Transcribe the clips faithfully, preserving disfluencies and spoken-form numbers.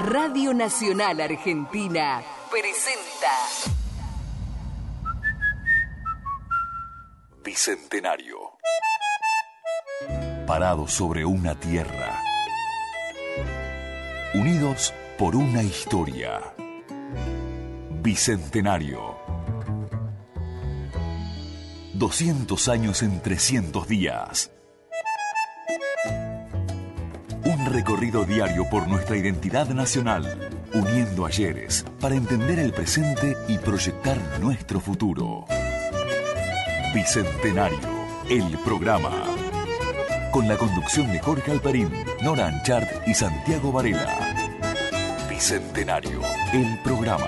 Radio Nacional Argentina presenta Bicentenario. Parados sobre una tierra, unidos por una historia. Bicentenario. doscientos años en trescientos días. Un recorrido diario por nuestra identidad nacional, uniendo ayeres para entender el presente y proyectar nuestro futuro. Bicentenario, el programa. Con la conducción de Jorge Alperín, Nora Anchart y Santiago Varela. Bicentenario, el programa.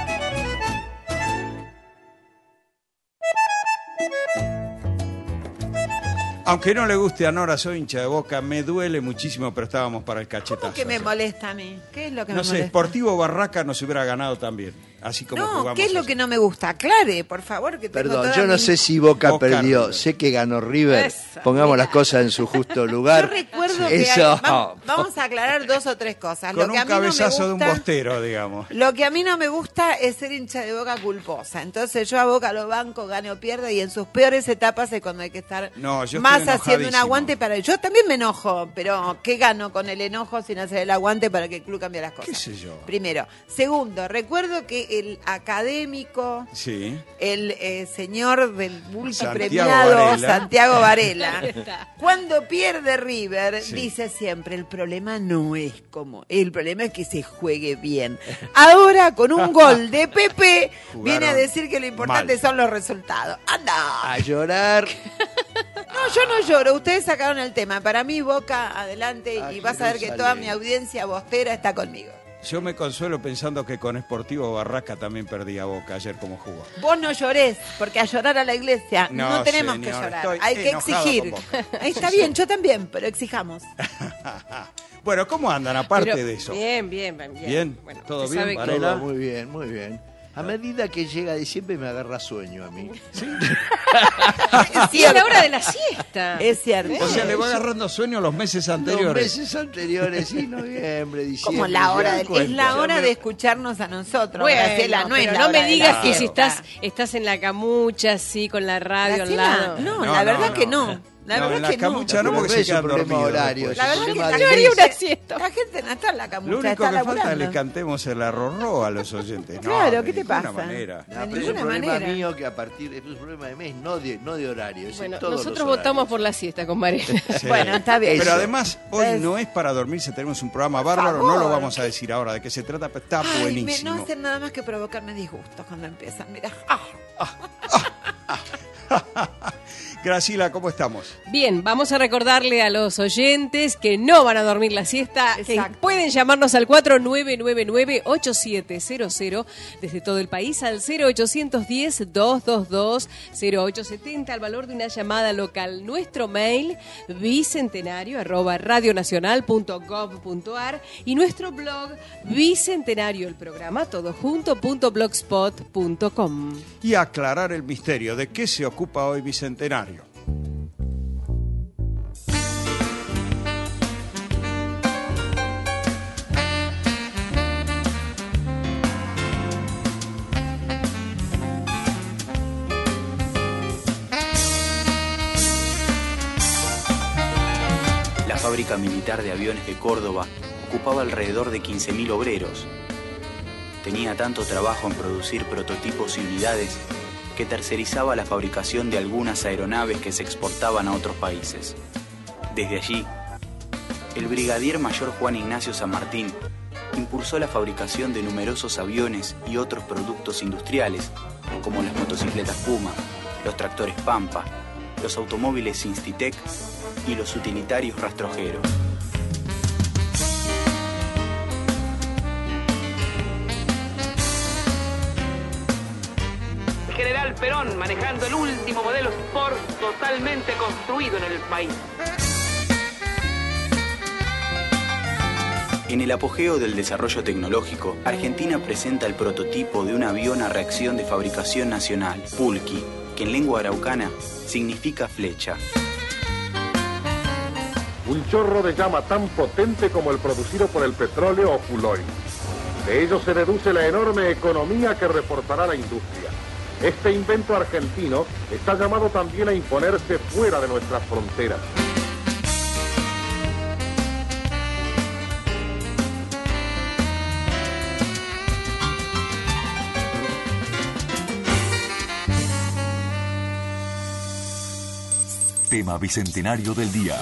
Aunque no le guste a Nora, soy hincha de Boca, me duele muchísimo, pero estábamos para el cachetazo. ¿Cómo que me molesta a mí? ¿Qué es lo que no me sé, molesta? Sportivo Barraca nos hubiera ganado también, así como no, jugamos. ¿qué es lo así. que no me gusta? Aclare, por favor, que tengo Perdón, toda yo no mi- sé si Boca, Boca perdió, River. sé que ganó River. Esa, Pongamos mira. las cosas en su justo lugar. Yo recuerdo que Eso. hay- va- vamos a aclarar dos o tres cosas. Con lo que un a mí no me cabezazo de un gusta- bostero, digamos. Lo que a mí no me gusta es ser hincha de Boca culposa. Entonces yo a Boca lo banco, gane o pierda, y en sus peores etapas es cuando hay que estar No, yo más estoy haciendo un enojadísimo. aguante para... Yo también me enojo, pero ¿qué gano con el enojo sin hacer el aguante para que el club cambie las cosas? ¿Qué sé yo? Primero. Segundo, recuerdo que el académico... Sí. el eh, señor del Santiago multipremiado Varela. Santiago Varela, cuando pierde River, Sí. dice siempre, el problema no es como, el problema es que se juegue bien. Ahora, con un gol de Pepe, Jugaron viene a decir que lo importante mal. son los resultados. ¡Anda! A llorar. No, yo no lloro, ustedes sacaron el tema. Para mí, Boca, adelante, Ah, y vas a ver que toda Jerusalén. mi audiencia bostera está conmigo. Yo me consuelo pensando que con Sportivo Barraca también perdía Boca ayer como jugó. Vos no llorés, porque a llorar a la iglesia no, No, tenemos que señor, llorar, estoy hay que enojado exigir. con Boca. Está bien, yo también, pero exijamos. Bueno, ¿cómo andan aparte Pero- de eso? Bien, bien, bien. Bien, Bueno, ¿todo usted bien, sabe que- Varela? Todo muy bien, muy bien. A medida que llega diciembre me agarra sueño a mí. Es Y es la hora de la siesta. Es cierto. O sea, le va agarrando sueño los meses Los anteriores. meses anteriores, sí, noviembre, diciembre. Como la hora ya de, cuenta. es la Ya hora me- de escucharnos a nosotros. Bueno, Graciela, no es pero la no hora me de digas la que si siesta. estás, estás en la camucha, así, con la radio al Graciela, lado. no, No, la no, verdad no. que no. La No, verdad en la que camucha no. no, porque Pero se es quedan un problema dormidos horario. después. La verdad que Problema la de- Yo haría una gente, siesta. la gente no está en la camucha, Lo único está que falta es que laburando. le cantemos el arrorró a los oyentes. No, Claro, de ¿qué te ninguna pasa? manera. No, De pero es un ninguna problema manera. mío que a partir de es un problema de mes, no de, no de horario. es en Bueno, todos nosotros los votamos horarios. por la siesta con Varela. Sí. Bueno, está bien. Pero Eso. además, hoy Es- no es para dormirse, tenemos un programa bárbaro, no favor. lo vamos a decir ahora de qué se trata, pero está Ay, me- buenísimo. no hacen nada más que provocarme disgustos cuando empiezan. Mira. Graciela, ¿cómo estamos? Bien, vamos a recordarle a los oyentes que no van a dormir la siesta, Exacto. que pueden llamarnos al cuatro nueve nueve nueve, ocho siete cero cero desde todo el país al cero ochocientos diez, doscientos veintidós, cero ochocientos setenta al valor de una llamada local. Nuestro mail bicentenario arroba radionacional punto gov punto ar y nuestro blog Bicentenario el programa todo junto punto blogspot punto com. Y aclarar el misterio de qué se ocupa hoy Bicentenario. La fábrica militar de aviones de Córdoba ocupaba alrededor de quince mil obreros. Tenía tanto trabajo en producir prototipos y unidades que tercerizaba la fabricación de algunas aeronaves que se exportaban a otros países. Desde allí, el brigadier mayor Juan Ignacio San Martín impulsó la fabricación de numerosos aviones y otros productos industriales, como las motocicletas Puma, los tractores Pampa, los automóviles Institec y los utilitarios rastrojeros. General Perón manejando el último modelo Sport totalmente construido en el país. En el apogeo del desarrollo tecnológico, Argentina presenta el prototipo de un avión a reacción de fabricación nacional, Pulqui, que en lengua araucana significa flecha. un chorro de llama tan potente como el producido por el petróleo o fuel oil. De ello se deduce la enorme economía que reforzará la industria. Este invento argentino está llamado también a imponerse fuera de nuestras fronteras. Tema bicentenario del día.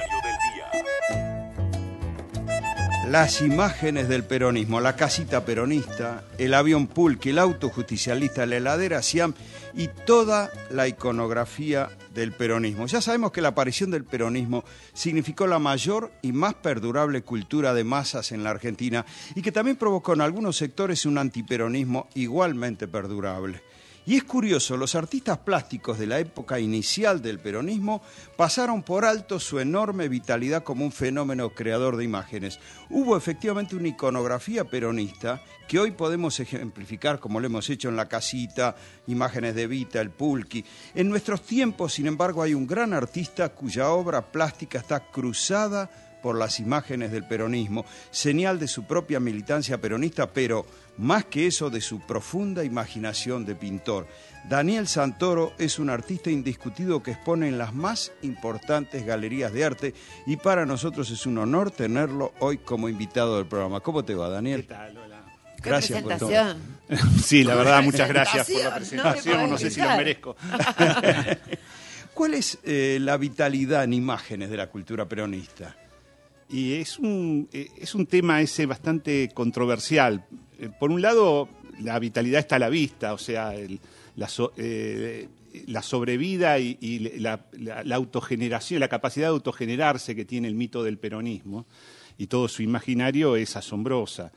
Las imágenes del peronismo, la casita peronista, el avión Pulque, el auto justicialista, la heladera Siam y toda la iconografía del peronismo. Ya sabemos que la aparición del peronismo significó la mayor y más perdurable cultura de masas en la Argentina y que también provocó en algunos sectores un antiperonismo igualmente perdurable. Y es curioso, los artistas plásticos de la época inicial del peronismo pasaron por alto su enorme vitalidad como un fenómeno creador de imágenes. Hubo efectivamente una iconografía peronista que hoy podemos ejemplificar como lo hemos hecho en La Casita, imágenes de Evita, el Pulqui. En nuestros tiempos, sin embargo, hay un gran artista cuya obra plástica está cruzada por las imágenes del peronismo, señal de su propia militancia peronista, pero más que eso, de su profunda imaginación de pintor. Daniel Santoro es un artista indiscutido que expone en las más importantes galerías de arte y para nosotros es un honor tenerlo hoy como invitado del programa. ¿Cómo te va, Daniel? ¿Qué tal? Hola. Gracias por todo. Sí, la verdad, muchas gracias por la presentación, no, no sé si lo merezco. ¿Cuál es eh, la vitalidad en imágenes de la cultura peronista? Y es un, es un tema ese bastante controversial. Por un lado, la vitalidad está a la vista, o sea, el, la, so, eh, la sobrevida y, y la, la, la autogeneración, la capacidad de autogenerarse que tiene el mito del peronismo y todo su imaginario es asombrosa.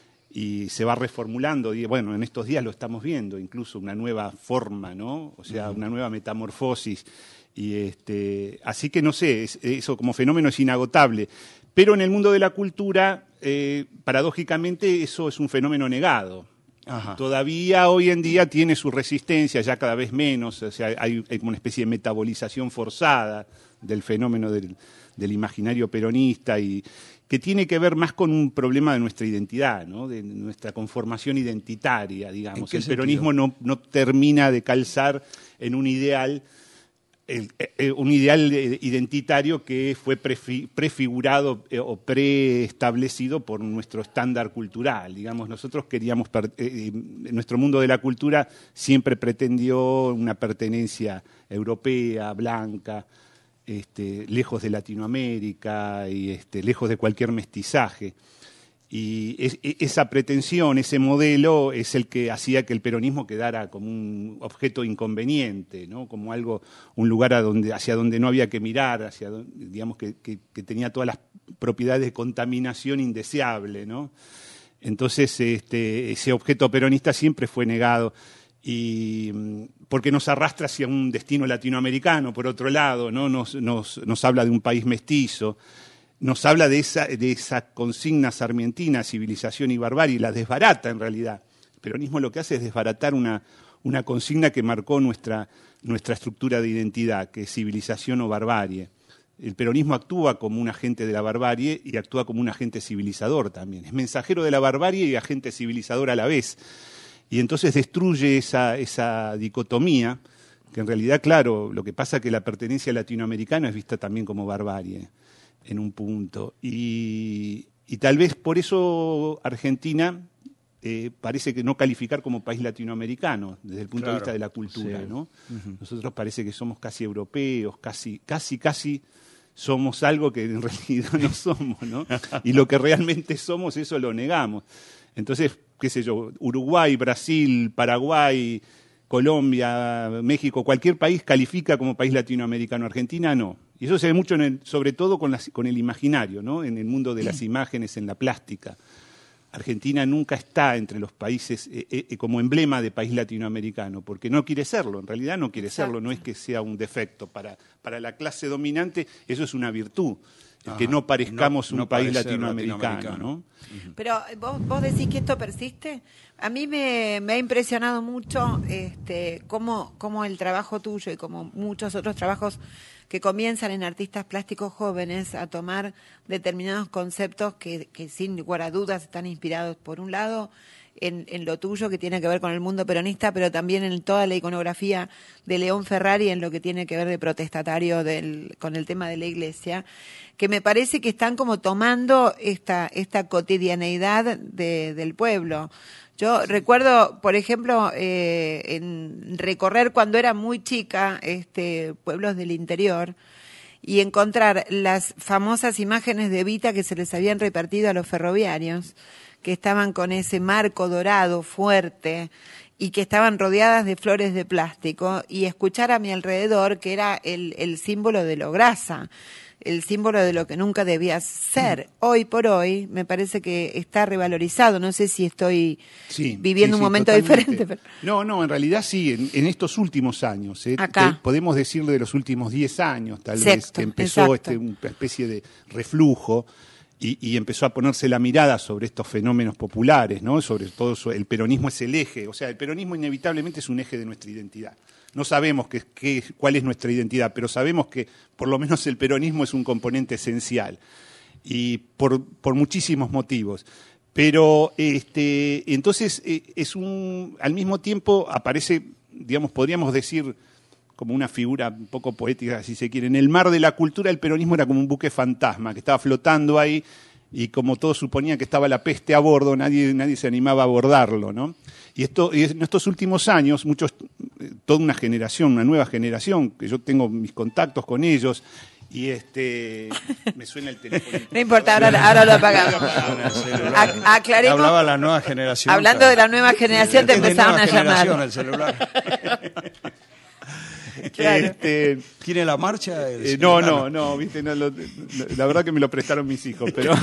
Y se va reformulando, y bueno, en estos días lo estamos viendo, incluso una nueva forma, ¿no? O sea, una nueva metamorfosis. Y este, así que no sé, es, eso como fenómeno es inagotable. Pero en el mundo de la cultura, eh, paradójicamente, eso es un fenómeno negado. Ajá. Todavía hoy en día tiene su resistencia, ya cada vez menos, o sea, hay, hay como una especie de metabolización forzada del fenómeno del, del imaginario peronista y que tiene que ver más con un problema de nuestra identidad, ¿no? De nuestra conformación identitaria, digamos. El sentido? Peronismo no, no termina de calzar en un ideal El, el, un ideal identitario que fue prefi, prefigurado eh, o preestablecido por nuestro estándar cultural. Digamos, nosotros queríamos, per, eh, nuestro mundo de la cultura siempre pretendió una pertenencia europea, blanca, este, lejos de Latinoamérica y este, lejos de cualquier mestizaje. Y es, esa pretensión, ese modelo, es el que hacía que el peronismo quedara como un objeto inconveniente, ¿no? Como algo, un lugar a donde, hacia donde no había que mirar, hacia donde, digamos que, que, que tenía todas las propiedades de contaminación indeseable, ¿no? Entonces, este, ese objeto peronista siempre fue negado. Y porque nos arrastra hacia un destino latinoamericano, por otro lado, ¿no? Nos, nos, nos habla de un país mestizo. Nos habla de esa, de esa consigna sarmientina, civilización y barbarie, y la desbarata en realidad. El peronismo lo que hace es desbaratar una, una consigna que marcó nuestra, nuestra estructura de identidad, que es civilización o barbarie. El peronismo actúa como un agente de la barbarie y actúa como un agente civilizador también. Es mensajero de la barbarie y agente civilizador a la vez. Y entonces destruye esa, esa dicotomía, que en realidad, claro, lo que pasa es que la pertenencia latinoamericana es vista también como barbarie en un punto. Y, y tal vez por eso Argentina eh, parece que no calificar como país latinoamericano desde el punto claro, de vista de la cultura, sí. ¿no? Uh-huh. Nosotros parece que somos casi europeos, casi, casi, casi somos algo que en realidad no somos, ¿no? Y lo que realmente somos, eso lo negamos. Entonces, qué sé yo, Uruguay, Brasil, Paraguay, Colombia, México, cualquier país califica como país latinoamericano. Argentina no. Y eso se ve mucho, en el, sobre todo con, las, con el imaginario, ¿no? En el mundo de las imágenes, en la plástica. Argentina nunca está entre los países eh, eh, como emblema de país latinoamericano, porque no quiere serlo, en realidad no quiere Exacto. serlo, no es que sea un defecto. Para, para la clase dominante eso es una virtud, Ajá. que no parezcamos no, un no país latinoamericano. latinoamericano. ¿no? Pero vos, vos decís que esto persiste. A mí me, me ha impresionado mucho este, cómo, cómo el trabajo tuyo y como muchos otros trabajos que comienzan en artistas plásticos jóvenes a tomar determinados conceptos que, que sin lugar a dudas están inspirados, por un lado, En, en lo tuyo, que tiene que ver con el mundo peronista, pero también en toda la iconografía de León Ferrari, en lo que tiene que ver de protestatario del, con el tema de la iglesia, que me parece que están como tomando esta, esta cotidianeidad de, del pueblo. Yo recuerdo, por ejemplo, eh, en recorrer cuando era muy chica este pueblos del interior y encontrar las famosas imágenes de Evita que se les habían repartido a los ferroviarios, que estaban con ese marco dorado fuerte y que estaban rodeadas de flores de plástico, y escuchar a mi alrededor que era el, el símbolo de lo grasa, el símbolo de lo que nunca debía ser. Hoy por hoy me parece que está revalorizado, no sé si estoy sí, viviendo sí, un sí, momento totalmente. diferente. Pero... No, no, en realidad sí, en, en estos últimos años, eh, Acá. te, podemos decir de los últimos diez años, tal Exacto, vez, que empezó exacto. este, una especie de reflujo. Y, y empezó a ponerse la mirada sobre estos fenómenos populares, ¿no? Sobre todo el peronismo es el eje, o sea, el peronismo inevitablemente es un eje de nuestra identidad. No sabemos qué, qué, cuál es nuestra identidad, pero sabemos que por lo menos el peronismo es un componente esencial, y por, por muchísimos motivos. Pero este, entonces es un, al mismo tiempo aparece, digamos, podríamos decir, como una figura un poco poética, si se quiere. En el mar de la cultura, el peronismo era como un buque fantasma que estaba flotando ahí, y como todos suponían que estaba la peste a bordo, nadie, nadie se animaba a abordarlo, ¿no? Y, esto, y en estos últimos años, muchos, toda una generación, una nueva generación, que yo tengo mis contactos con ellos, y este me suena el teléfono. No importa, ahora, ahora lo apagamos. A, aclaremos. Hablaba la nueva generación. Hablando claro. de la nueva generación, te Es de empezaron nueva a llamar. generación el celular. Este, ¿Tiene la marcha? El eh, no, no, no, viste, no, lo, no, la verdad que me lo prestaron mis hijos, pero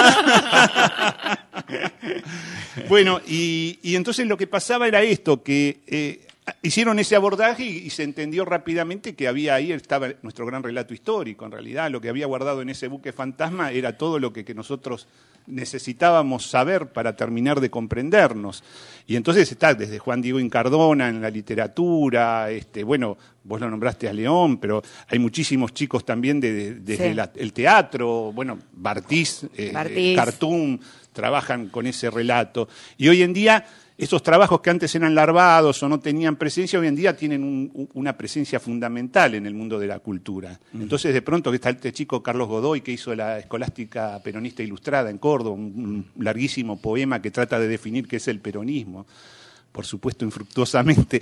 bueno, y, y entonces lo que pasaba era esto, que eh, hicieron ese abordaje y, y se entendió rápidamente que había ahí, estaba nuestro gran relato histórico. En realidad, lo que había guardado en ese buque fantasma era todo lo que, que nosotros necesitábamos saber para terminar de comprendernos. Y entonces está desde Juan Diego Incardona en la literatura, este, bueno, vos lo nombraste a León, pero hay muchísimos chicos también de, de, desde Sí. la, el teatro, bueno, Bartiz, eh, Bartiz. Cartoon, trabajan con ese relato. Y hoy en día, esos trabajos que antes eran larvados o no tenían presencia, hoy en día tienen un, una presencia fundamental en el mundo de la cultura. Uh-huh. Entonces, de pronto, que está este chico Carlos Godoy, que hizo la Escolástica Peronista Ilustrada en Córdoba, un, un larguísimo poema que trata de definir qué es el peronismo, por supuesto infructuosamente.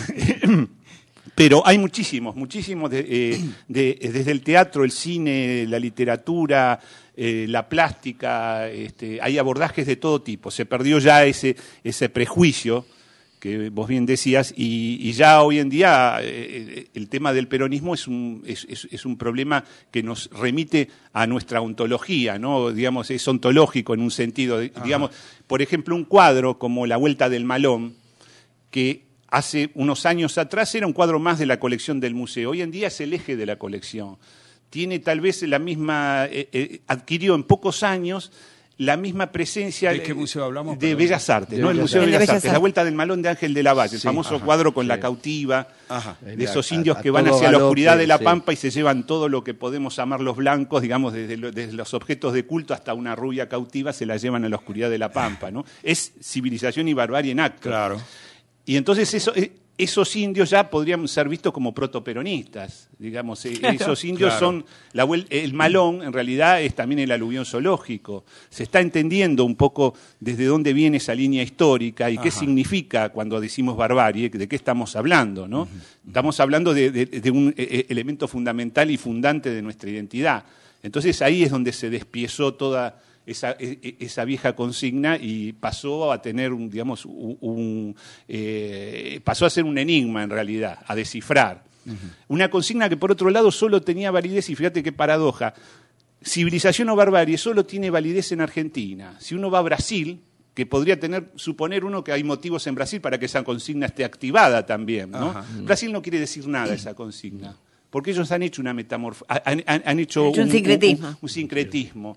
Pero hay muchísimos, muchísimos, de, eh, de, desde el teatro, el cine, la literatura, eh, la plástica, este, hay abordajes de todo tipo. Se perdió ya ese, ese prejuicio que vos bien decías, y, y ya hoy en día eh, el tema del peronismo es un, es, es, es un problema que nos remite a nuestra ontología, ¿no? Digamos, es ontológico en un sentido. Ajá. Digamos, por ejemplo, un cuadro como La Vuelta del Malón, que hace unos años atrás era un cuadro más de la colección del museo. Hoy en día es el eje de la colección. Tiene tal vez la misma, eh, eh, adquirió en pocos años la misma presencia. ¿De qué museo hablamos? De Perdón. Bellas Artes, de ¿no? El Bellas Museo de Artes. Bellas De Artes, Bellas La Vuelta del Malón de Ángel de la Valle, el Sí, famoso ajá, cuadro con sí. la cautiva, Ajá. de esos indios A- a que van todo hacia la galope, oscuridad de la sí. pampa y se llevan todo lo que podemos llamar los blancos, digamos, desde, lo- desde los objetos de culto hasta una rubia cautiva, se la llevan a la oscuridad de la pampa, ¿no? Es civilización y barbarie en acto. Claro. Y entonces eso, eh, esos indios ya podrían ser vistos como protoperonistas, digamos. eh, Claro. Esos indios Claro. son, la vuel- el Malón en realidad es también el aluvión zoológico. Se está entendiendo un poco desde dónde viene esa línea histórica y qué Ajá. significa cuando decimos barbarie, de qué estamos hablando, ¿no? Uh-huh. Estamos hablando de, de, de un eh, elemento fundamental y fundante de nuestra identidad. Entonces ahí es donde se despiezó toda esa, esa vieja consigna y pasó a tener un, digamos, un, un eh, pasó a ser un enigma en realidad, a descifrar. Uh-huh. Una consigna que por otro lado solo tenía validez, y fíjate qué paradoja, civilización o barbarie solo tiene validez en Argentina. Si uno va a Brasil, que podría tener, suponer uno que hay motivos en Brasil para que esa consigna esté activada también, ¿no? Ajá. Brasil no quiere decir nada esa consigna, porque ellos han hecho una metamorfosis, han, han, han hecho, hecho un, un sincretismo. Un, un, un sincretismo.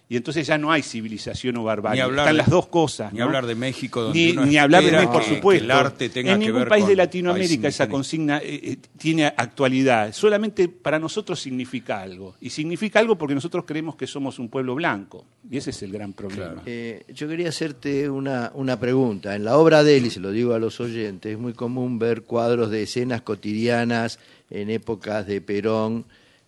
y entonces ya no hay civilización o barbarie. Ni hablar Están de- las dos cosas. Ni ¿no? hablar de México, donde Ni, uno ni hablar de espera México, por que- supuesto. que el arte tenga en que ningún ver país con de Latinoamérica países esa indígenas. consigna eh, eh, tiene actualidad. Solamente para nosotros significa algo. Y significa algo porque nosotros creemos que somos un pueblo blanco. Y ese es el gran problema. Eh, yo quería hacerte una, una pregunta. En la obra de él, y se lo digo a los oyentes, es muy común ver cuadros de escenas cotidianas en épocas de Perón,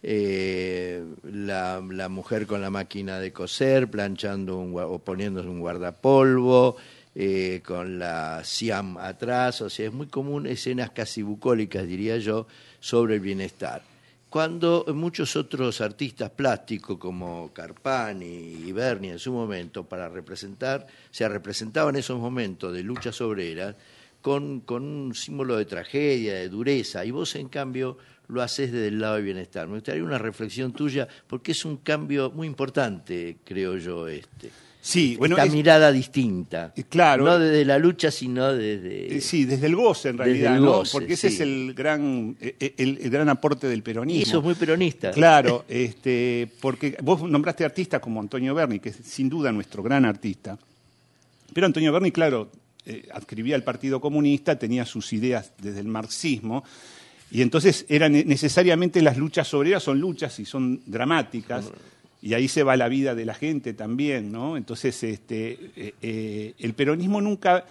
eh, la, la mujer con la máquina de coser, planchando un, gua- o poniéndose un guardapolvo, eh, con la Siam atrás, o sea, es muy común escenas casi bucólicas, diría yo, sobre el bienestar. Cuando muchos otros artistas plásticos como Carpani y Berni en su momento, para representar, se representaban esos momentos de luchas obreras con, con un símbolo de tragedia, de dureza, y vos en cambio lo haces desde el lado del bienestar. Me gustaría una reflexión tuya, porque es un cambio muy importante, creo yo, este. Sí, bueno, Esta es- mirada distinta. Claro. No desde la lucha, sino desde... Eh, Sí, desde el goce en Desde realidad, el ¿no? goce, Porque ese sí. es el gran, eh, el, el gran aporte del peronismo. Y eso es muy peronista. Claro, este, porque vos nombraste artistas como Antonio Berni, que es sin duda nuestro gran artista. Pero Antonio Berni, claro, eh, adscribía al Partido Comunista, tenía sus ideas desde el marxismo, y entonces eran necesariamente las luchas obreras son luchas y son dramáticas. Y ahí se va la vida de la gente también, ¿no? Entonces, este, eh, eh, el peronismo nunca,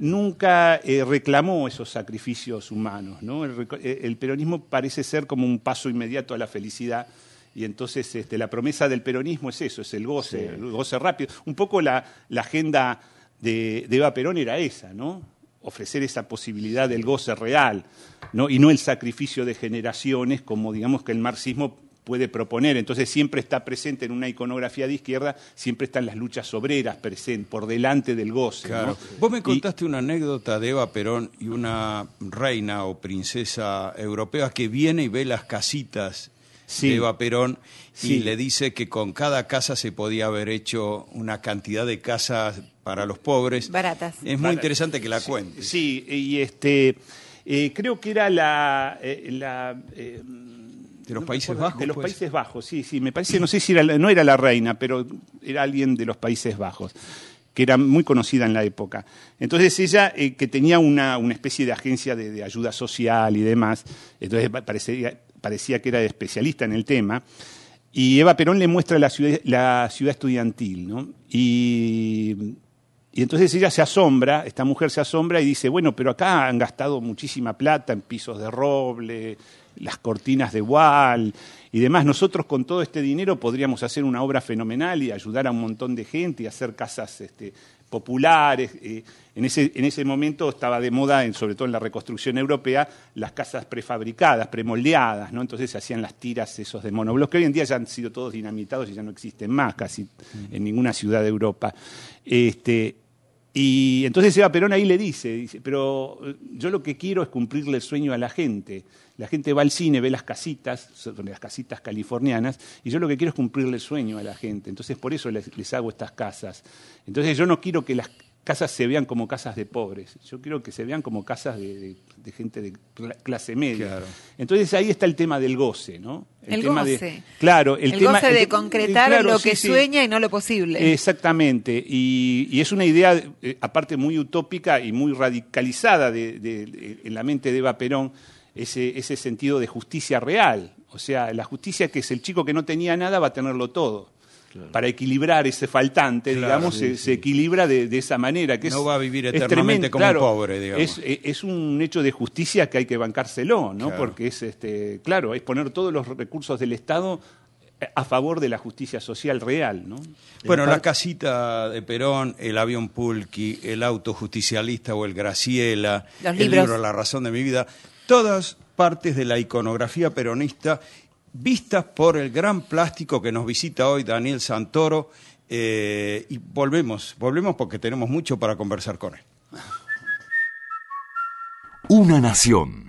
nunca eh, reclamó esos sacrificios humanos, ¿no? El, reco- eh, el peronismo parece ser como un paso inmediato a la felicidad. Y entonces este, la promesa del peronismo es eso, es el goce, Sí. el goce rápido. Un poco la, la agenda de, de Eva Perón era esa, ¿no? Ofrecer esa posibilidad del goce real, ¿no? Y no el sacrificio de generaciones como digamos que el marxismo puede proponer. Entonces siempre está presente en una iconografía de izquierda, siempre están las luchas obreras presentes, por delante del goce. Claro. ¿no? Vos me Y- contaste una anécdota de Eva Perón y una reina o princesa europea que viene y ve las casitas Sí. de Eva Perón Sí. y le dice que con cada casa se podía haber hecho una cantidad de casas para los pobres. Baratas. Es muy interesante que la cuentes. Sí, y este eh, creo que era la... eh, la eh, ¿De los no Países recuerdo, Bajos, De los pues? Países Bajos, sí, sí. Me parece, no sé si era, la- no era la reina, pero era alguien de los Países Bajos, que era muy conocida en la época. Entonces ella, eh, que tenía una, una especie de agencia de, de ayuda social y demás, entonces pa- parecía, parecía que era especialista en el tema, y Eva Perón le muestra la ciudad, la ciudad estudiantil, ¿no? Y... Y entonces ella se asombra, esta mujer se asombra y dice, bueno, pero acá han gastado muchísima plata en pisos de roble, las cortinas de wall y demás. Nosotros con todo este dinero podríamos hacer una obra fenomenal y ayudar a un montón de gente y hacer casas este, populares. Eh, en, ese, en ese momento estaba de moda, en, sobre todo en la reconstrucción europea, las casas prefabricadas, premoldeadas, ¿no? Entonces se hacían las tiras esos de monobloc, que hoy en día ya han sido todos dinamitados y ya no existen más casi en ninguna ciudad de Europa. Este, Y entonces Eva Perón ahí le dice, dice, pero yo lo que quiero es cumplirle el sueño a la gente. La gente va al cine, ve las casitas, son las casitas californianas, y yo lo que quiero es cumplirle el sueño a la gente. Entonces por eso les, les hago estas casas. Entonces yo no quiero que las casas se vean como casas de pobres, yo quiero que se vean como casas de, de, de gente de clase media. Claro. Entonces ahí está el tema del goce, ¿no? El tema goce. De, claro, el, El, tema goce de el- concretar claro, lo sí, que sí. sueña y no lo posible. Exactamente, y, y es una idea, eh, aparte muy utópica y muy radicalizada de, de- de- en la mente de Eva Perón, ese, ese sentido de justicia real. O sea, la justicia que es el chico que no tenía nada va a tenerlo todo. Claro. Para equilibrar ese faltante, Claro, digamos, sí, se, sí. se equilibra de, de esa manera. Que No es, va a vivir es eternamente tremendo, como un claro, pobre, digamos. Es, es un hecho de justicia que hay que bancárselo, ¿no? Claro. Porque es, este, claro, es poner todos los recursos del Estado a favor de la justicia social real, ¿no? Bueno, En la par- casita de Perón, el avión Pulqui, el auto justicialista o el Graciela, Los el libros. libro La razón de mi vida, todas partes de la iconografía peronista vistas por el gran plástico que nos visita hoy Daniel Santoro, eh, y volvemos, volvemos porque tenemos mucho para conversar con él. Una nación.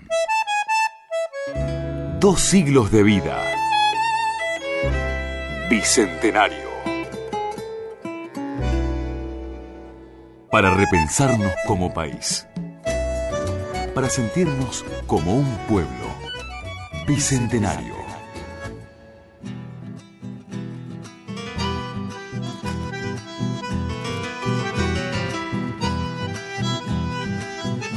Dos siglos de vida. Bicentenario. Para repensarnos como país. Para sentirnos como un pueblo. Bicentenario.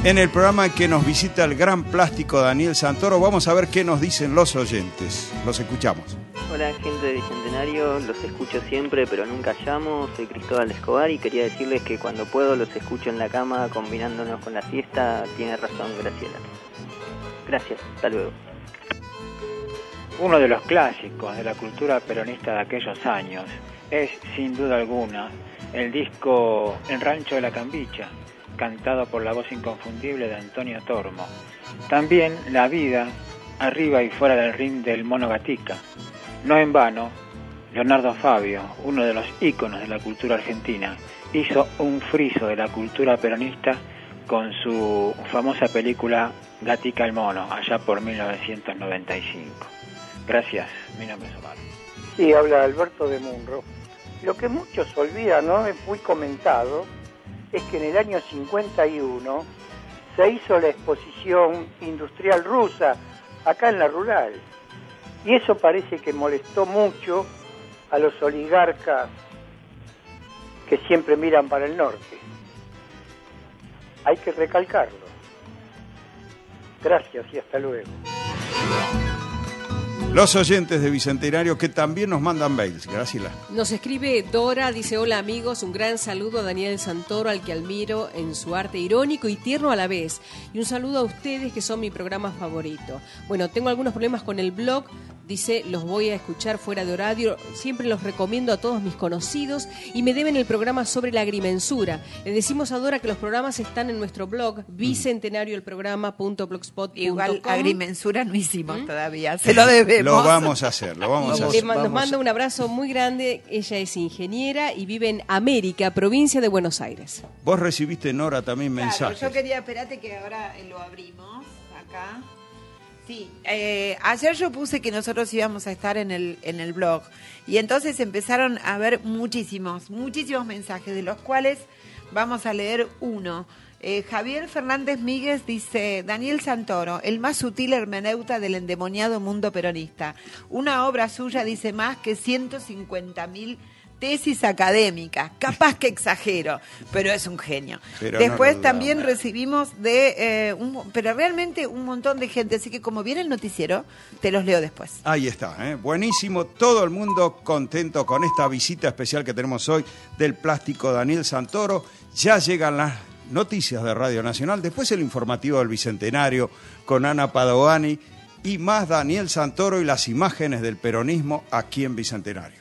En el programa en que nos visita el gran plástico Daniel Santoro, vamos a ver qué nos dicen los oyentes. Los escuchamos. Hola, gente de Bicentenario, los escucho siempre, pero nunca llamo. Soy Cristóbal Escobar y quería decirles que cuando puedo los escucho en la cama combinándonos con la siesta. Tiene razón Graciela. Gracias, hasta luego. Uno de los clásicos de la cultura peronista de aquellos años es, sin duda alguna, el disco El Rancho de la Cambicha, cantado por la voz inconfundible de Antonio Tormo. También La Vida, arriba y fuera del ring del Mono Gatica. No en vano, Leonardo Fabio, uno de los íconos de la cultura argentina, hizo un friso de la cultura peronista con su famosa película Gatica el Mono, allá por mil novecientos noventa y cinco. Gracias, mi nombre es Omar. Sí, habla Alberto de Munro. Lo que muchos olvidan, no es muy comentado, es que en el año cincuenta y uno se hizo la exposición industrial rusa acá en la Rural. Y eso parece que molestó mucho a los oligarcas que siempre miran para el norte. Hay que recalcarlo. Gracias y hasta luego. Los oyentes de Bicentenario que también nos mandan mails. Graciela. Nos escribe Dora, dice: hola amigos, un gran saludo a Daniel Santoro, al que admiro en su arte irónico y tierno a la vez. Y un saludo a ustedes, que son mi programa favorito. Bueno, tengo algunos problemas con el blog. Dice, los voy a escuchar fuera de horario, siempre los recomiendo a todos mis conocidos y me deben el programa sobre la agrimensura. Le decimos a Dora que los programas están en nuestro blog, bicentenarioelprograma punto blogspot punto com. Igual agrimensura no hicimos ¿Mm? todavía, se lo debemos. Lo vamos a hacer, lo vamos, vamos a hacer. Nos vamos. manda un abrazo muy grande, ella es ingeniera y vive en América, provincia de Buenos Aires. Vos recibiste, Nora, también claro, mensajes. Yo quería, espérate que ahora lo abrimos acá. Sí, eh, ayer yo puse que nosotros íbamos a estar en el en el blog y entonces empezaron a haber muchísimos, muchísimos mensajes, de los cuales vamos a leer uno. Eh, Javier Fernández Míguez dice: Daniel Santoro, el más sutil hermeneuta del endemoniado mundo peronista. Una obra suya dice más que ciento cincuenta mil tesis académicas, capaz que exagero, pero es un genio. Pero Después no también recibimos de, eh, un, pero realmente un montón de gente, así que como viene el noticiero, te los leo después. Ahí está, ¿eh? Buenísimo, todo el mundo contento con esta visita especial que tenemos hoy del plástico Daniel Santoro. Ya llegan las noticias de Radio Nacional, después el informativo del Bicentenario con Ana Padovani y más Daniel Santoro y las imágenes del peronismo aquí en Bicentenario.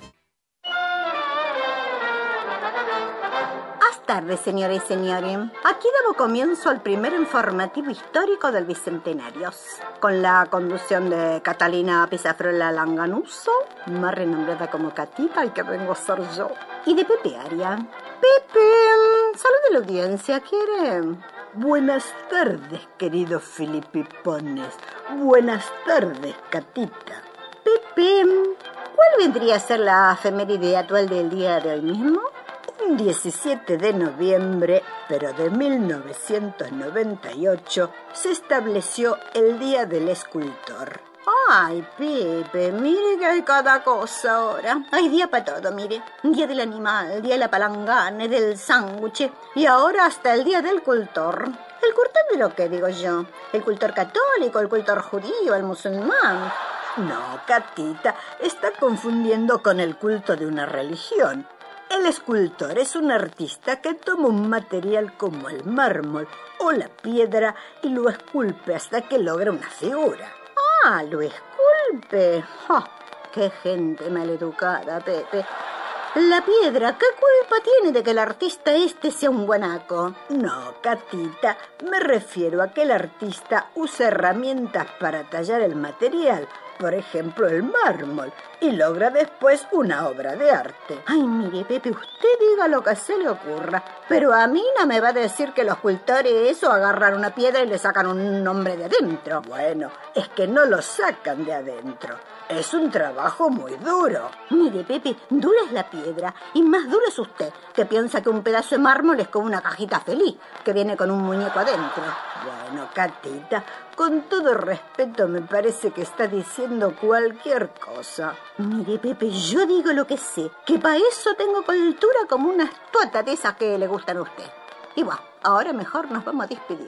Buenas tardes, señores y señores. Aquí damos comienzo al primer informativo histórico del Bicentenario, con la conducción de Catalina Pizafrola Langanuso, más renombrada como Catita, y que vengo a ser yo, y de Pepe Aria. Pepe, salude a la audiencia, ¿quiere? Buenas tardes, queridos filipipones. Buenas tardes, Catita. Pepe, ¿cuál vendría a ser la efeméride actual del día de hoy mismo? Un diecisiete de noviembre, pero de mil novecientos noventa y ocho, se estableció el Día del Escultor. Ay, Pepe, mire que hay cada cosa ahora. Hay día para todo, mire. Día del animal, día de la palangana, del sándwich, y ahora hasta el Día del Cultor. ¿El cultor de lo que digo yo? ¿El cultor católico, el cultor judío, el musulmán? No, Catita, está confundiendo con el culto de una religión. El escultor es un artista que toma un material como el mármol o la piedra y lo esculpe hasta que logra una figura. ¡Ah, lo esculpe! ¡Oh, qué gente maleducada, Pepe! La piedra, ¿qué culpa tiene de que el artista este sea un guanaco? No, Catita, me refiero a que el artista usa herramientas para tallar el material, por ejemplo el mármol, y logra después una obra de arte. Ay, mire, Pepe, usted diga lo que se le ocurra, pero a mí no me va a decir que los escultores eso agarran una piedra y le sacan un hombre de adentro. Bueno, es que no lo sacan de adentro. Es un trabajo muy duro. Mire, Pepe, dura es la piedra y más duro es usted, que piensa que un pedazo de mármol es como una cajita feliz, que viene con un muñeco adentro. Bueno, Catita, con todo respeto me parece que está diciendo cualquier cosa. Mire, Pepe, yo digo lo que sé, que para eso tengo cultura como una estuata de esas que le gustan a usted. Y bueno, ahora mejor nos vamos a despedir.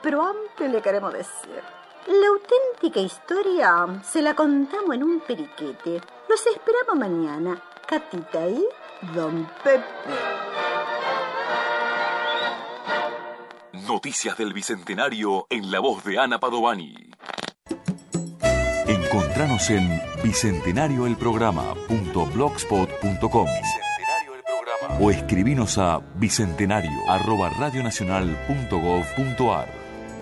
pero amplio le queremos decir. La auténtica historia se la contamos en un periquete. Los esperamos mañana. Catita y Don Pepe. Noticias del Bicentenario en la voz de Ana Padovani. Encontranos en bicentenario el programa punto blogspot punto com o escribinos a bicentenario arroba radionacional punto gov punto ar.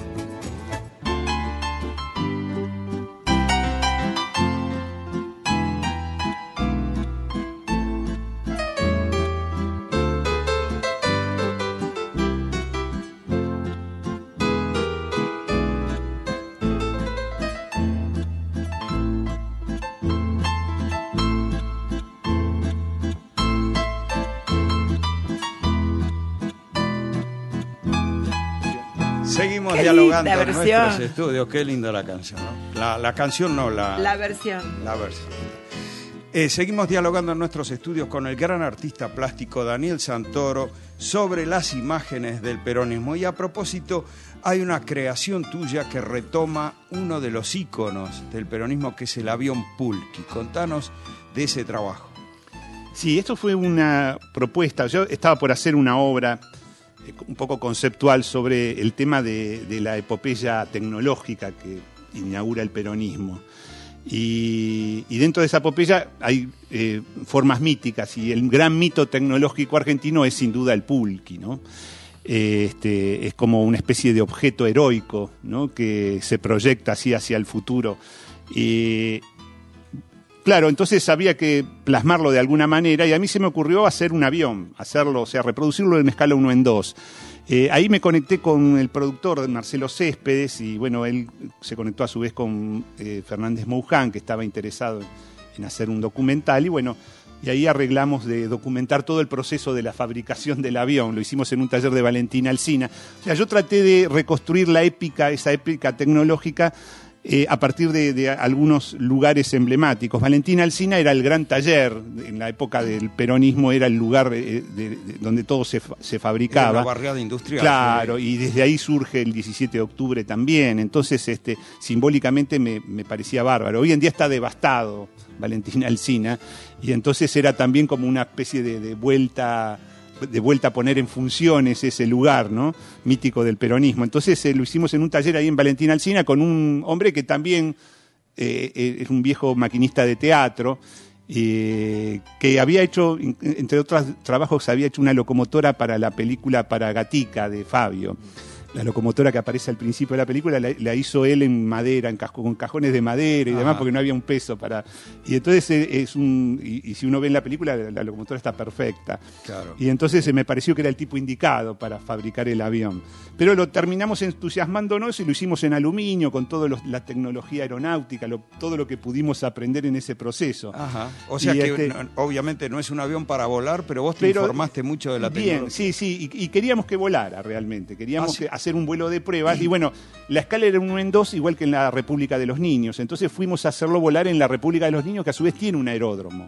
Seguimos Qué dialogando linda en versión. nuestros estudios. Qué linda la canción, ¿no? La, la canción no, la, La versión. la versión. Eh, seguimos dialogando en nuestros estudios con el gran artista plástico Daniel Santoro sobre las imágenes del peronismo. Y a propósito, hay una creación tuya que retoma uno de los íconos del peronismo, que es el avión Pulqui. Contanos de ese trabajo. Sí, esto fue una propuesta. Yo estaba por hacer una obra eh, un poco conceptual sobre el tema de, de la epopeya tecnológica que inaugura el peronismo. Y, y dentro de esa epopeya hay eh, formas míticas, y el gran mito tecnológico argentino es sin duda el Pulqui, ¿no? Eh, este, es como una especie de objeto heroico, ¿no? Que se proyecta así hacia el futuro. Eh, claro, entonces había que plasmarlo de alguna manera, y a mí se me ocurrió hacer un avión, hacerlo, o sea, reproducirlo en escala uno en dos. Eh, ahí me conecté con el productor Marcelo Céspedes, y bueno, él se conectó a su vez con eh, Fernández Mouján, que estaba interesado en, en hacer un documental, y bueno, y ahí arreglamos de documentar todo el proceso de la fabricación del avión. Lo hicimos en un taller de Valentina Alsina. O sea, yo traté de reconstruir la épica, esa épica tecnológica, Eh, a partir de, de algunos lugares emblemáticos. Valentina Alsina era el gran taller, en la época del peronismo era el lugar eh, de, de, donde todo se, se fabricaba. Era una barriada industrial. Claro, sí. Y desde ahí surge el diecisiete de octubre también. Entonces, este, simbólicamente me, me parecía bárbaro. Hoy en día está devastado Valentina Alsina, y entonces era también como una especie de, de vuelta... de vuelta a poner en funciones ese lugar, ¿no?, mítico del peronismo. Entonces eh, lo hicimos en un taller ahí en Valentina Alsina con un hombre que también eh, eh, es un viejo maquinista de teatro, eh, que había hecho, entre otros trabajos, había hecho una locomotora para la película Para Gatica de Fabio. La locomotora que aparece al principio de la película la, la hizo él en madera, en casco, con cajones de madera y Ajá. demás, porque no había un peso para... Y entonces es un... Y, y si uno ve en la película, la, la locomotora está perfecta. Claro. Y entonces se me pareció que era el tipo indicado para fabricar el avión. Pero lo terminamos entusiasmándonos y lo hicimos en aluminio, con toda la tecnología aeronáutica, lo, todo lo que pudimos aprender en ese proceso. Ajá. O sea y que este, no, obviamente no es un avión para volar, pero vos te pero, informaste mucho de la bien, tecnología. Sí, sí, y, y queríamos que volara realmente. Queríamos ah, sí. que, hacer un vuelo de pruebas. Y bueno, la escala era uno en dos, igual que en la República de los Niños. Entonces fuimos a hacerlo volar en la República de los Niños, que a su vez tiene un aeródromo.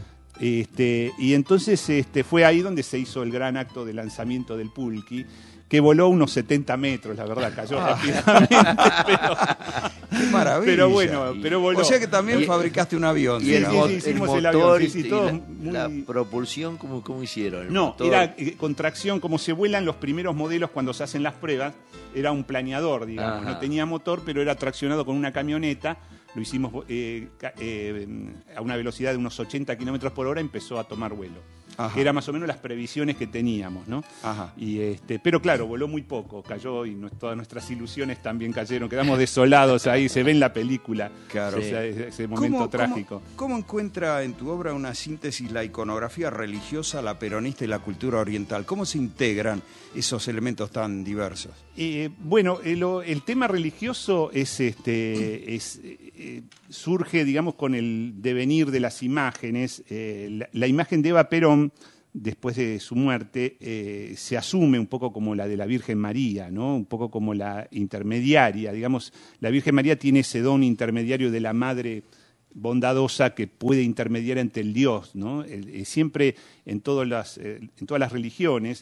Este, y entonces este, fue ahí donde se hizo el gran acto de lanzamiento del Pulqui, que voló unos setenta metros, la verdad, cayó ah. rápidamente. Pero, ¡qué maravilla! Pero bueno, pero voló. O sea que también y, fabricaste un avión. Y el, sí, mo sí, el motor, el avión, sí, sí, todo la, muy... la propulsión, ¿cómo, cómo hicieron? El no, motor... era eh, con tracción, como se vuelan los primeros modelos cuando se hacen las pruebas, era un planeador, digamos, Ajá. no tenía motor, pero era traccionado con una camioneta. Lo hicimos eh, eh, a una velocidad de unos ochenta kilómetros por hora, empezó a tomar vuelo. Ajá. Que era más o menos las previsiones que teníamos, ¿no? Ajá. Y este, pero claro, voló muy poco, cayó y no, todas nuestras ilusiones también cayeron, quedamos desolados ahí, se ve en la película, claro. o sea, ese momento ¿Cómo, trágico. ¿cómo, ¿Cómo encuentra en tu obra una síntesis la iconografía religiosa, la peronista y la cultura oriental? ¿Cómo se integran esos elementos tan diversos? Eh, bueno, el, el tema religioso es este es eh, surge, digamos, con el devenir de las imágenes. Eh, la, la imagen de Eva Perón, después de su muerte, eh, se asume un poco como la de la Virgen María, ¿no? Un poco como la intermediaria. Digamos, la Virgen María tiene ese don intermediario de la madre bondadosa que puede intermediar ante el Dios, ¿no? El, eh, siempre en todas las, eh, en todas las religiones,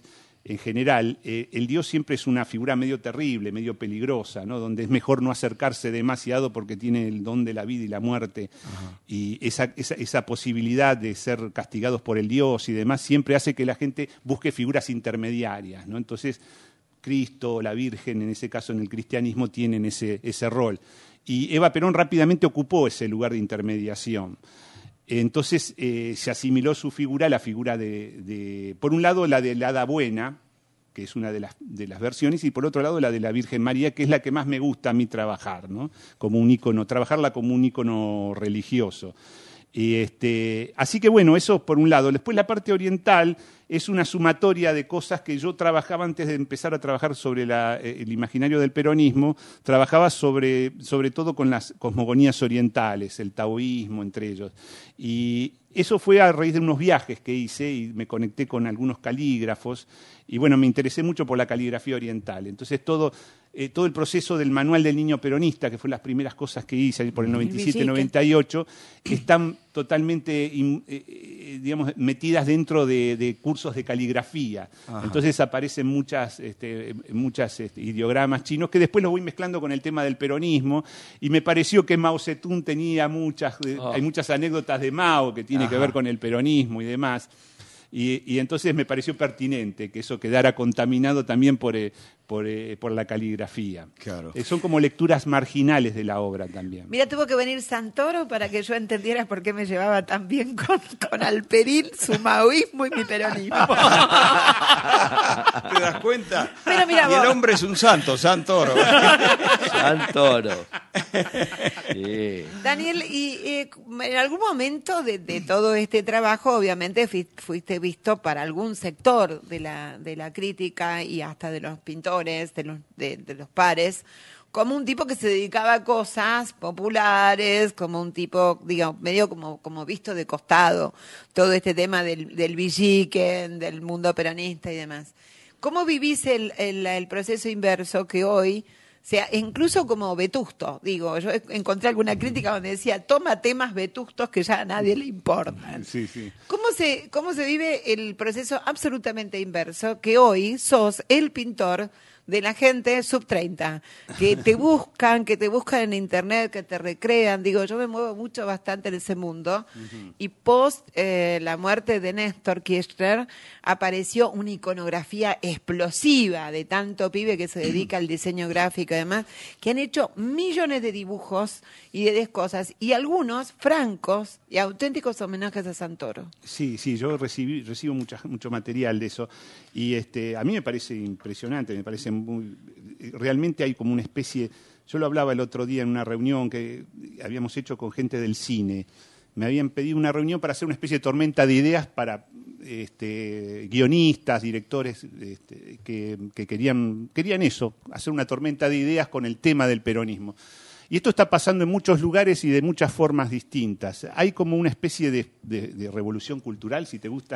en general, eh, el dios siempre es una figura medio terrible, medio peligrosa, ¿no? Donde es mejor no acercarse demasiado porque tiene el don de la vida y la muerte. Ajá. Y esa, esa, esa posibilidad de ser castigados por el dios y demás siempre hace que la gente busque figuras intermediarias, ¿no? Entonces, Cristo, la Virgen, en ese caso en el cristianismo, tienen ese, ese rol. Y Eva Perón rápidamente ocupó ese lugar de intermediación. Entonces eh, se asimiló su figura a la figura de, de, por un lado, la de la Hada Buena, que es una de las, de las versiones, y por otro lado la de la Virgen María, que es la que más me gusta a mí trabajar, ¿no? Como un ícono, trabajarla como un ícono religioso. Y este, así que bueno, eso por un lado. Después la parte oriental es una sumatoria de cosas que yo trabajaba antes de empezar a trabajar sobre la, el imaginario del peronismo. Trabajaba sobre, sobre todo con las cosmogonías orientales, el taoísmo entre ellos. Y eso fue a raíz de unos viajes que hice y me conecté con algunos calígrafos. Y bueno, me interesé mucho por la caligrafía oriental. Entonces todo... Eh, todo el proceso del manual del niño peronista, que fue las primeras cosas que hice por el noventa y siete noventa y ocho, están totalmente in, eh, digamos, metidas dentro de, de cursos de caligrafía. Ajá. Entonces aparecen muchas, este, muchas este, ideogramas chinos que después los voy mezclando con el tema del peronismo, y me pareció que Mao Zedong tenía muchas, oh. hay muchas anécdotas de Mao que tiene Ajá. que ver con el peronismo y demás. Y, y entonces me pareció pertinente que eso quedara contaminado también por, eh, por, eh, por la caligrafía. Claro. Eh, son como lecturas marginales de la obra también. Mira, tuvo que venir Santoro para que yo entendiera por qué me llevaba tan bien con, con Alperil, su maoísmo y mi peronismo. ¿Te das cuenta? Pero mira, y el vos... hombre es un santo, Santoro. Santoro. Sí. Daniel, y eh, en algún momento de, de todo este trabajo, obviamente fuiste visto para algún sector de la, de la crítica y hasta de los pintores, de los, de, de los pares, como un tipo que se dedicaba a cosas populares, como un tipo, digamos, medio como, como visto de costado, todo este tema del, del villiquen, del mundo peronista y demás. ¿Cómo vivís el, el, el proceso inverso que hoy... O sea, incluso como vetusto, digo, yo encontré alguna crítica donde decía, toma temas vetustos que ya a nadie le importan. Sí, sí. ¿Cómo se, cómo se vive el proceso absolutamente inverso que hoy sos el pintor de la gente sub treinta, que te buscan, que te buscan en internet, que te recrean? Digo, yo me muevo mucho bastante en ese mundo. Uh-huh. Y post eh, la muerte de Néstor Kirchner apareció una iconografía explosiva de tanto pibe que se dedica al diseño gráfico y demás, que han hecho millones de dibujos y de cosas, y algunos francos y auténticos homenajes a Santoro. Sí, sí, yo recibí, recibo mucha, mucho material de eso, y este, a mí me parece impresionante, me parece muy, realmente hay como una especie, yo lo hablaba el otro día en una reunión que habíamos hecho con gente del cine. Me habían pedido una reunión para hacer una especie de tormenta de ideas para este, guionistas, directores este, que, que querían, querían eso, hacer una tormenta de ideas con el tema del peronismo. Y esto está pasando en muchos lugares y de muchas formas distintas. Hay como una especie de, de, de revolución cultural, si te gusta.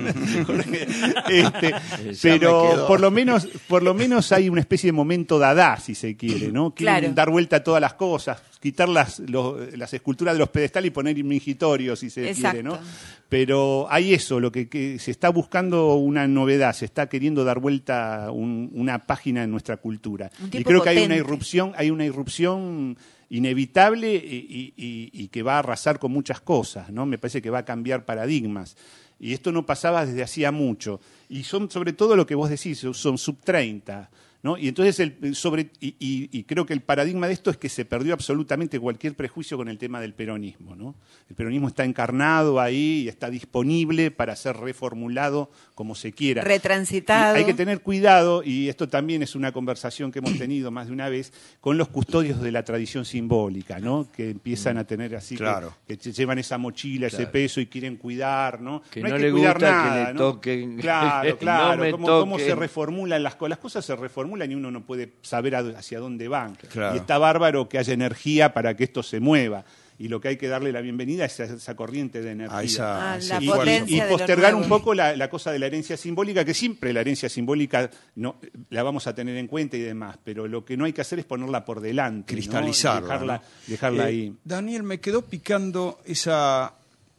este, pero por lo menos, por lo menos hay una especie de momento dada, si se quiere, ¿no? Quieren claro. dar vuelta a todas las cosas, quitar las, los, las esculturas de los pedestales y poner mingitorios, si se Exacto. quiere, ¿no? Pero hay eso, lo que, que se está buscando una novedad, se está queriendo dar vuelta un, una página en nuestra cultura. Y creo potente. que hay una irrupción, hay una irrupción inevitable y, y, y que va a arrasar con muchas cosas, ¿no? Me parece que va a cambiar paradigmas. Y esto no pasaba desde hacía mucho. Y son, sobre todo lo que vos decís, son sub treinta, ¿no? Y entonces el, sobre y, y, y creo que el paradigma de esto es que se perdió absolutamente cualquier prejuicio con el tema del peronismo, ¿no? El peronismo está encarnado ahí y está disponible para ser reformulado como se quiera. Retransitado. Y hay que tener cuidado, y esto también es una conversación que hemos tenido más de una vez, con los custodios de la tradición simbólica, ¿no? Que empiezan a tener así, claro. que, que llevan esa mochila, claro. ese peso y quieren cuidar, ¿no? Que no, no hay le que cuidar gusta nada, que le ¿no? toquen. Claro, claro. no ¿Cómo, ¿Cómo se reformulan las cosas? Las cosas se reformulan y uno no puede saber hacia dónde van. Claro. Y está bárbaro que haya energía para que esto se mueva. Y lo que hay que darle la bienvenida es a esa corriente de energía. A esa, ah, la y, potencia y, y de postergar un poco la, la cosa de la herencia simbólica, que siempre la herencia simbólica no, la vamos a tener en cuenta y demás, pero lo que no hay que hacer es ponerla por delante. Cristalizarla. ¿no? Dejarla, ¿no? dejarla eh, ahí. Daniel, me quedó picando esa...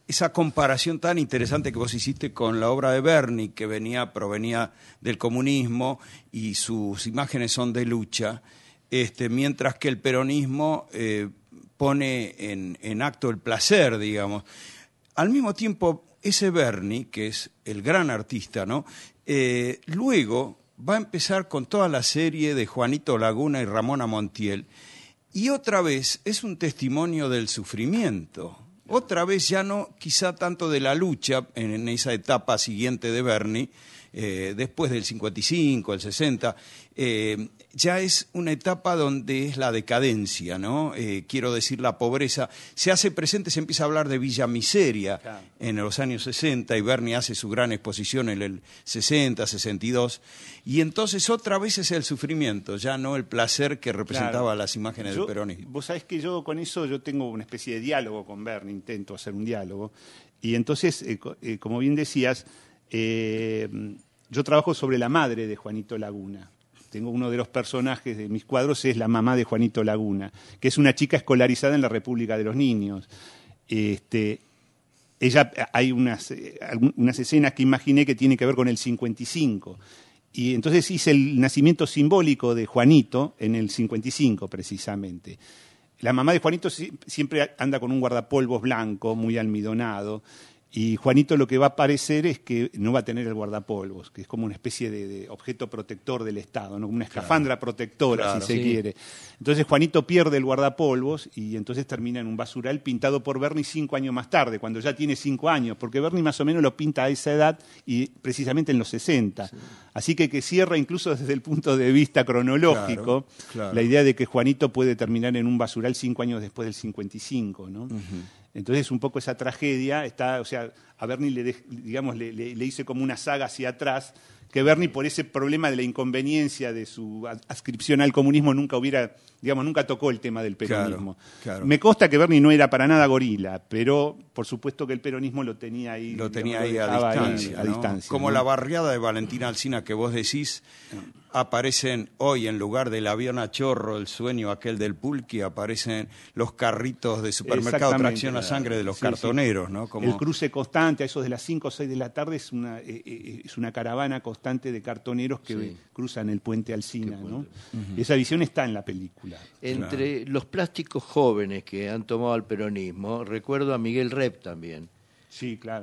esa comparación tan interesante que vos hiciste con la obra de Berni, que venía, provenía del comunismo y sus imágenes son de lucha, este, mientras que el peronismo eh, pone en, en acto el placer, digamos. Al mismo tiempo, ese Berni, que es el gran artista, ¿no? Eh, luego va a empezar con toda la serie de Juanito Laguna y Ramona Montiel, y otra vez es un testimonio del sufrimiento. Otra vez ya no quizá tanto de la lucha en, en esa etapa siguiente de Berni, eh, después del cincuenta y cinco, el sesenta, eh, ya es una etapa donde es la decadencia, ¿no? Eh, quiero decir, la pobreza. Se hace presente, se empieza a hablar de Villa Miseria claro. en los años sesenta, y Berni hace su gran exposición en el sesenta, sesenta y dos, y entonces otra vez es el sufrimiento, ya no el placer que representaba claro. las imágenes yo, del peronismo. Vos sabés que yo con eso yo tengo una especie de diálogo con Berni, intento hacer un diálogo, y entonces, eh, eh, como bien decías, eh, yo trabajo sobre la madre de Juanito Laguna. Tengo uno de los personajes de mis cuadros, es la mamá de Juanito Laguna, que es una chica escolarizada en la República de los Niños. Este, ella, hay unas, unas escenas que imaginé que tienen que ver con el cincuenta y cinco. Y entonces hice el nacimiento simbólico de Juanito en el cincuenta y cinco, precisamente. La mamá de Juanito siempre anda con un guardapolvos blanco, muy almidonado. Y Juanito lo que va a parecer es que no va a tener el guardapolvos, que es como una especie de, de objeto protector del Estado, ¿no? Como una escafandra claro. protectora, claro, si se sí. quiere. Entonces Juanito pierde el guardapolvos y entonces termina en un basural pintado por Berni cinco años más tarde, cuando ya tiene cinco años, porque Berni más o menos lo pinta a esa edad y precisamente en los sesenta. Sí. Así que que cierra incluso desde el punto de vista cronológico claro, claro. la idea de que Juanito puede terminar en un basural cinco años después del cincuenta y cinco, ¿no? Uh-huh. Entonces un poco esa tragedia está, o sea, a Berni le, digamos, le, le, le hice como una saga hacia atrás, que Berni por ese problema de la inconveniencia de su adscripción al comunismo nunca hubiera, digamos, nunca tocó el tema del peronismo. Claro, claro. Me consta que Berni no era para nada gorila, pero por supuesto que el peronismo lo tenía ahí. Lo tenía ahí, a distancia, ahí, ¿no? a distancia. Como ¿no? La barriada de Valentina Alsina que vos decís, no. aparecen hoy en lugar del avión a chorro, el sueño aquel del pulqui, aparecen los carritos de supermercado tracción a sangre de los sí, cartoneros, sí. ¿no? Como... El cruce constante, a esos de las cinco o seis de la tarde, es una, eh, es una caravana constante de cartoneros que sí. cruzan el puente Alsina, ¿no? Uh-huh. Esa visión está en la película. Entre claro. los plásticos jóvenes que han tomado el peronismo, recuerdo a Miguel Rep también. Sí, claro.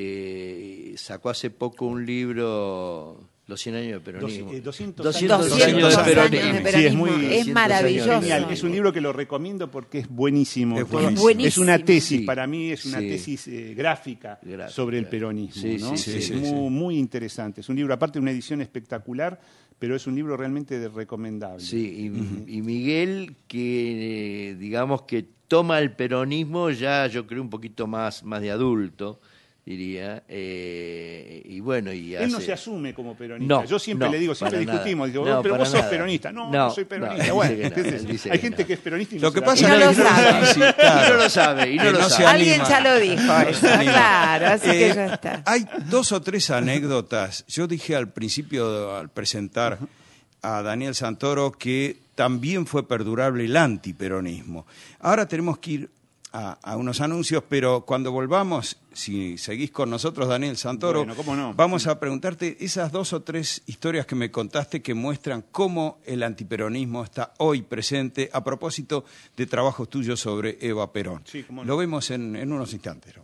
Que sacó hace poco un libro... Los cien años de peronismo. Dos, eh, doscientos, doscientos, doscientos años, años de peronismo. peronismo. Sí, es, muy, es maravilloso. Genial. Es un libro que lo recomiendo porque es buenísimo. Es, buenísimo. es una tesis, sí. para mí es una sí. tesis eh, gráfica, gráfica sobre el peronismo. Sí, ¿no? sí, sí, sí, es sí, muy, sí. muy interesante. Es un libro, aparte de una edición espectacular, pero es un libro realmente recomendable. Sí, y, uh-huh. y Miguel, que eh, digamos que toma el peronismo ya, yo creo, un poquito más, más de adulto, diría, eh, y bueno, y él hace... no se asume como peronista. No, yo siempre no, le digo, siempre discutimos, digo, no, pero vos sos nada. peronista. No, no, no soy peronista. No, bueno, no, entonces, hay gente no. que es peronista y no lo que se pasa la es que no lo sabe. Sí, claro. Y no lo sabe, y no, Que lo no sabe. Alguien ya lo dijo eso, claro, así eh, que ya está. Hay dos o tres anécdotas. Yo dije al principio, al presentar a Daniel Santoro, que también fue perdurable el antiperonismo. Ahora tenemos que ir A, a unos anuncios, pero cuando volvamos, si seguís con nosotros, Daniel Santoro, bueno, ¿cómo no? vamos a preguntarte esas dos o tres historias que me contaste que muestran cómo el antiperonismo está hoy presente a propósito de trabajos tuyos sobre Eva Perón. Sí, cómo no. Lo vemos en, en unos instantes.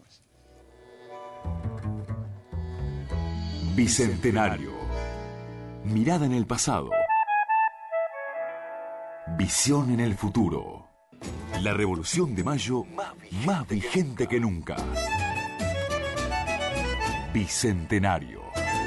Bicentenario. Mirada en el pasado. Visión en el futuro. La Revolución de Mayo, más vigente, más vigente que nunca. Bicentenario.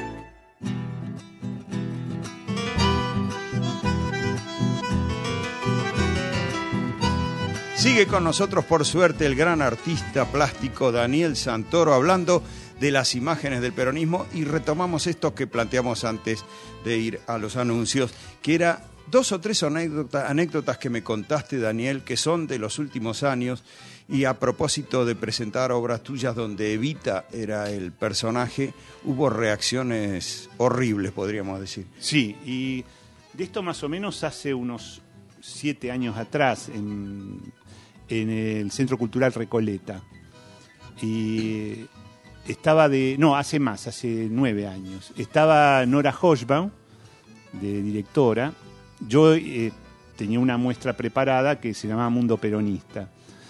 Sigue con nosotros, por suerte, el gran artista plástico Daniel Santoro, hablando de las imágenes del peronismo, y retomamos esto que planteamos antes de ir a los anuncios, que era dos o tres anécdotas, anécdotas que me contaste, Daniel, que son de los últimos años, y a propósito de presentar obras tuyas donde Evita era el personaje, hubo reacciones horribles, podríamos decir. Sí, y de esto más o menos hace unos siete años atrás, en, en el Centro Cultural Recoleta. Y estaba de... No, hace más, hace nueve años. Estaba Nora Hochbaum, de directora. Yo eh, tenía una muestra preparada que se llamaba Mundo Peronista.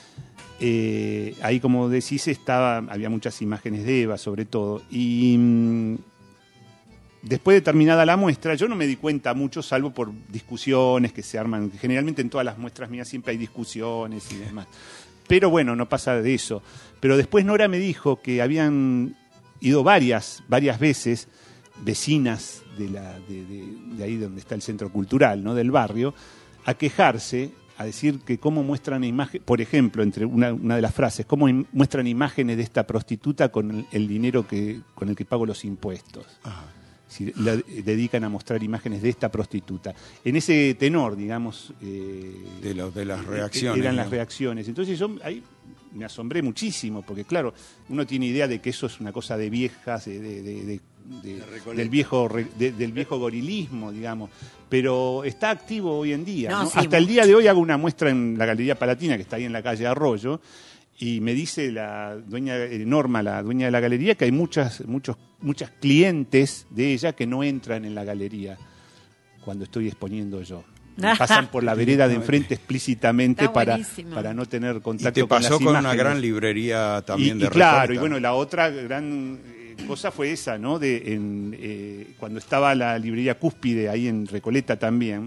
Eh, ahí, como decís, estaba, había muchas imágenes de Eva, sobre todo. Y mmm, después de terminada la muestra, yo no me di cuenta mucho, salvo por discusiones que se arman. Generalmente en todas las muestras mías siempre hay discusiones y demás. Pero bueno, no pasa de eso. Pero después Nora me dijo que habían ido varias, varias veces vecinas de, la, de, de, de ahí donde está el centro cultural, ¿no? Del barrio, a quejarse, a decir que cómo muestran imágenes, por ejemplo, entre una, una de las frases, cómo im- muestran imágenes de esta prostituta con el, el dinero que, con el que pago los impuestos. Ajá. Si la dedican a mostrar imágenes de esta prostituta. En ese tenor, digamos... Eh, de, lo, de las reacciones. Eran ¿no? las reacciones. Entonces yo ahí me asombré muchísimo, porque claro, uno tiene idea de que eso es una cosa de viejas, de, de, de, de, de, del, viejo, de, del viejo gorilismo, digamos, pero está activo hoy en día. No, ¿no? sí, Hasta el día de hoy hago una muestra en la Galería Palatina, que está ahí en la calle Arroyo, y me dice la dueña eh, Norma, la dueña de la galería, que hay muchas, muchos, muchas clientes de ella que no entran en la galería cuando estoy exponiendo yo. Pasan por la vereda de enfrente explícitamente para, para no tener contacto y te pasó con las con imágenes. una gran librería también y, de y claro, Recoleta. y bueno, la otra gran eh, cosa fue esa, ¿no? De en, eh, cuando estaba la librería Cúspide ahí en Recoleta también.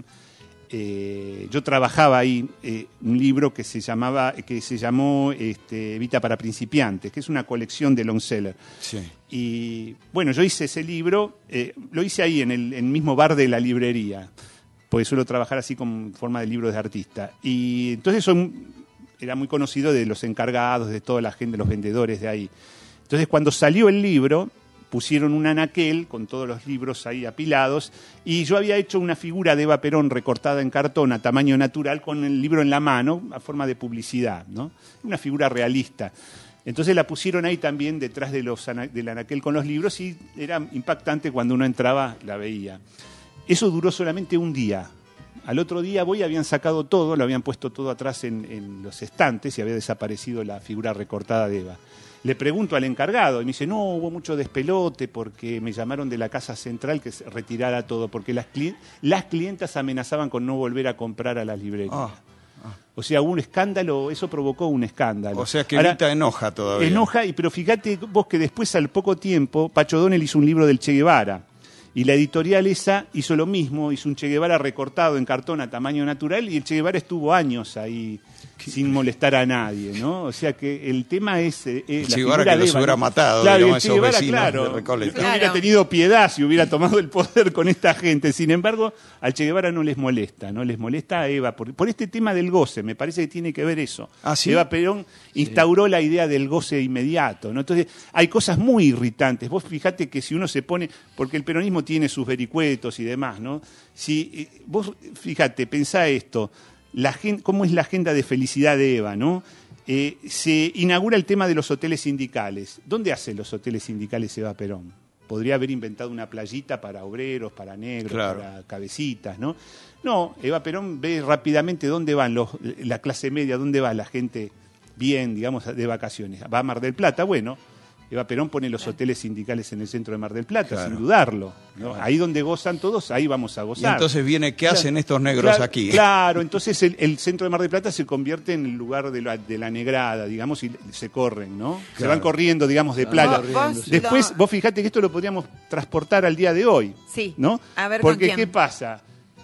Eh, yo trabajaba ahí eh, un libro que se llamaba que se llamó este, Evita para principiantes, que es una colección de long seller. Sí. Y bueno, yo hice ese libro, eh, lo hice ahí en el, en el mismo bar de la librería, porque suelo trabajar así con forma de libros de artista. Y entonces son, era muy conocido de los encargados, de toda la gente, los vendedores de ahí. Entonces cuando salió el libro, pusieron un anaquel con todos los libros ahí apilados, y yo había hecho una figura de Eva Perón recortada en cartón a tamaño natural con el libro en la mano, a forma de publicidad, ¿no? Una figura realista. Entonces la pusieron ahí también detrás de los, del anaquel con los libros, y era impactante cuando uno entraba, la veía. Eso duró solamente un día. Al otro día voy, habían sacado todo, lo habían puesto todo atrás en, en los estantes y había desaparecido la figura recortada de Eva. Le pregunto al encargado y me dice, no, hubo mucho despelote porque me llamaron de la casa central que se retirara todo, porque las, cli- las clientas amenazaban con no volver a comprar a las librerías. Ah, ah. O sea, hubo un escándalo, eso provocó un escándalo. O sea que Ahora, Evita enoja todavía. Enoja, y pero fíjate vos que después, al poco tiempo, Pacho O'Donnell hizo un libro del Che Guevara. Y la editorial esa hizo lo mismo, hizo un Che Guevara recortado en cartón a tamaño natural, y el Che Guevara estuvo años ahí sin molestar a nadie, ¿no? O sea que el tema es... Eh, el la Che Guevara que los Eva, hubiera ¿no? matado, claro, digamos, el Che esos Guevara, vecinos claro, de Recoleta. no Claro. hubiera tenido piedad si hubiera tomado el poder con esta gente. Sin embargo, al Che Guevara no les molesta, no les molesta a Eva, por, por este tema del goce, me parece que tiene que ver eso. ¿Ah, sí? Eva Perón instauró sí. la idea del goce inmediato, ¿no? Entonces, hay cosas muy irritantes. Vos fijate que si uno se pone, porque el peronismo tiene sus vericuetos y demás, ¿no? Si vos, fíjate, pensá esto, la gen, cómo es la agenda de felicidad de Eva, ¿no? Eh, se inaugura el tema de los hoteles sindicales. ¿Dónde hacen los hoteles sindicales Eva Perón? Podría haber inventado una playita para obreros, para negros, claro. para cabecitas, ¿no? No, Eva Perón ve rápidamente dónde van los, la clase media, dónde va la gente bien, digamos, de vacaciones. Va a Mar del Plata, bueno, Eva Perón pone los hoteles sindicales en el centro de Mar del Plata, claro. sin dudarlo, ¿no? Claro. Ahí donde gozan todos, ahí vamos a gozar. Y entonces viene, ¿qué claro. hacen estos negros claro, aquí? Claro, entonces el, el centro de Mar del Plata se convierte en el lugar de la, de la negrada, digamos, y se corren, ¿no? Claro. Se van corriendo, digamos, de playa. Vos, Después, no. vos fijate que esto lo podríamos transportar al día de hoy, sí. ¿no? A ver, porque ¿con quién? ¿qué pasa?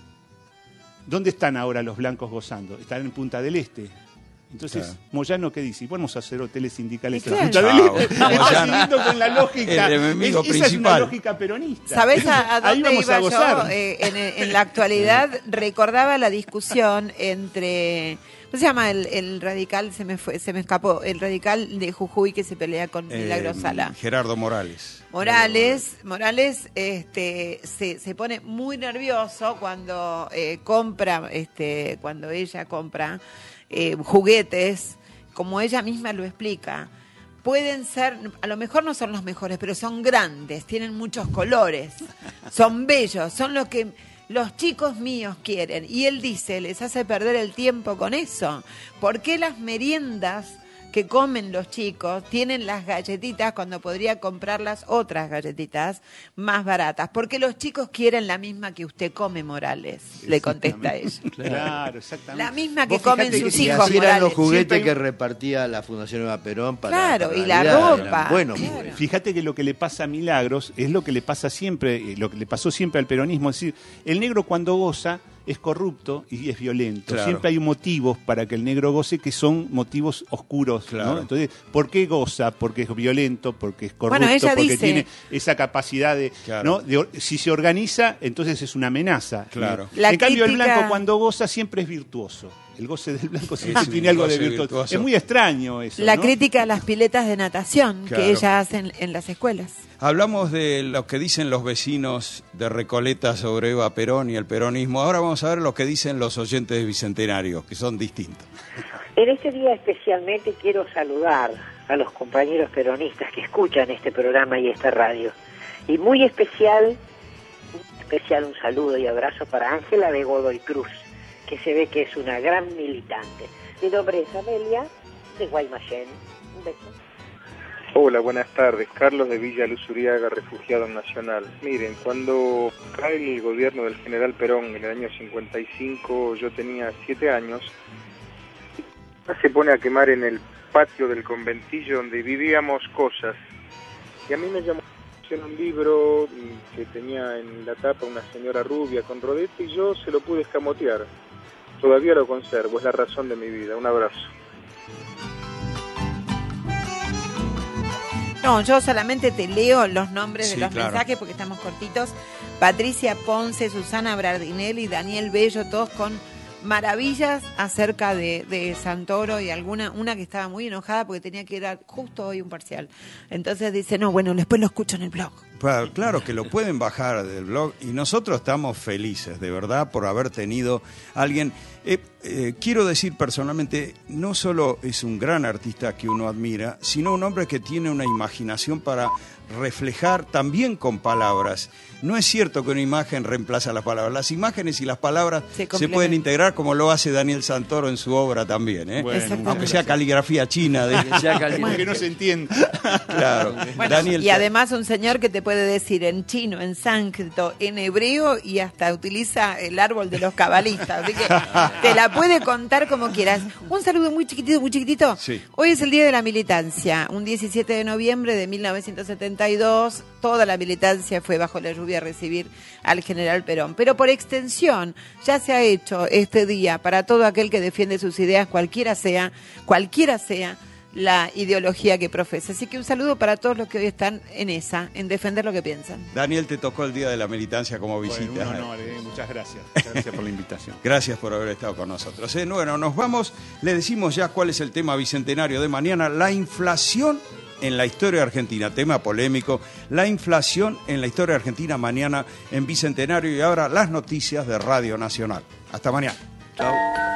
¿Dónde están ahora los blancos gozando? Están en Punta del Este. Entonces, claro. Moyano, ¿qué dice? Vamos a hacer hoteles sindicales en Punta del Este. Está siguiendo con la lógica. El enemigo es, principal. Esa es una lógica peronista. ¿Sabés a, a dónde Ahí vamos iba a gozar. yo? Eh, en, en la actualidad recordaba la discusión entre... ¿Cómo se llama el, el radical? Se me fue, se me escapó. El radical de Jujuy que se pelea con Eh, Milagro Sala. Gerardo Morales. Morales, Morales este, se, se pone muy nervioso cuando eh, compra, este, cuando ella compra eh, juguetes, como ella misma lo explica. Pueden ser, a lo mejor no son los mejores, pero son grandes, tienen muchos colores, son bellos, son lo que los chicos míos quieren. Y él dice, les hace perder el tiempo con eso. ¿Por qué las meriendas que comen los chicos tienen las galletitas cuando podría comprar las otras galletitas más baratas? Porque los chicos quieren la misma que usted come, Morales, le contesta ella. Claro, exactamente. La misma que Vos comen fíjate sus que hijos, así eran los Morales. juguetes Siempre- que repartía la Fundación Eva Perón para Claro, para y la Navidad, ropa. eran buenos Claro. juguetes. Fíjate que lo que le pasa a Milagros es lo que le pasa siempre, eh, lo que le pasó siempre al peronismo. Es decir, el negro cuando goza es corrupto y es violento. Claro. Siempre hay motivos para que el negro goce que son motivos oscuros. Claro. ¿no? Entonces, ¿por qué goza? Porque es violento, porque es corrupto, Bueno, ella porque dice- tiene esa capacidad de, Claro. ¿no? de or- si se organiza, entonces es una amenaza. Claro. Eh, La en cambio, el crítica- blanco cuando goza siempre es virtuoso. El goce del blanco siempre Es un tiene algo de goce virtuoso. virtuoso. Es muy extraño eso. La ¿no? crítica a las piletas de natación Claro. que ella hace en, en las escuelas. Hablamos de lo que dicen los vecinos de Recoleta sobre Eva Perón y el peronismo. Ahora vamos a ver lo que dicen los oyentes de Bicentenario, que son distintos. En este día especialmente quiero saludar a los compañeros peronistas que escuchan este programa y esta radio. Y muy especial, muy especial un saludo y abrazo para Ángela de Godoy Cruz, que se ve que es una gran militante. Mi nombre es Amelia de Guaymallén. Un beso. Hola, buenas tardes. Carlos de Villa Luz Uriaga, refugiado nacional. Miren, cuando cae el gobierno del general Perón en el año cincuenta y cinco, yo tenía siete años, se pone a quemar en el patio del conventillo donde vivíamos cosas. Y a mí me llamó la atención un libro que tenía en la tapa una señora rubia con rodete y yo se lo pude escamotear. Todavía lo conservo, es la razón de mi vida. Un abrazo. No, yo solamente te leo los nombres Sí, de los claro. mensajes porque estamos cortitos. Patricia Ponce, Susana Bradinelli, Daniel Bello, todos con maravillas acerca de, de Santoro y alguna una que estaba muy enojada porque tenía que ir a justo hoy un parcial. Entonces dice, no, bueno, después lo escucho en el blog. Claro, claro que lo pueden bajar del blog y nosotros estamos felices, de verdad, por haber tenido a alguien. Eh, eh, quiero decir personalmente, no solo es un gran artista que uno admira, sino un hombre que tiene una imaginación para reflejar también con palabras. No es cierto que una imagen reemplaza las palabras. Las imágenes y las palabras se, se pueden integrar como lo hace Daniel Santoro en su obra también, ¿eh? Bueno, aunque sea caligrafía china. De... Que sea caligrafía. Porque no se entiende. Claro. Bueno, Daniel, y además un señor que te puede decir en chino, en sánscrito, en hebreo y hasta utiliza el árbol de los cabalistas. Así que te la puede contar como quieras. Un saludo muy chiquitito, muy chiquitito. Sí. Hoy es el Día de la Militancia, un diecisiete de noviembre de mil novecientos setenta y dos. Toda la militancia fue bajo la lluvia a recibir al general Perón. Pero por extensión, ya se ha hecho este día para todo aquel que defiende sus ideas, cualquiera sea, cualquiera sea la ideología que profesa. Así que un saludo para todos los que hoy están en esa, en defender lo que piensan. Daniel, te tocó el Día de la Militancia como visita. Bueno, un honor, eh. Muchas gracias. Muchas gracias por la invitación. Gracias por haber estado con nosotros. Eh, bueno, nos vamos, le decimos ya cuál es el tema bicentenario de mañana, la inflación en la historia argentina, tema polémico, la inflación en la historia argentina mañana en Bicentenario y ahora las noticias de Radio Nacional. Hasta mañana. Chao.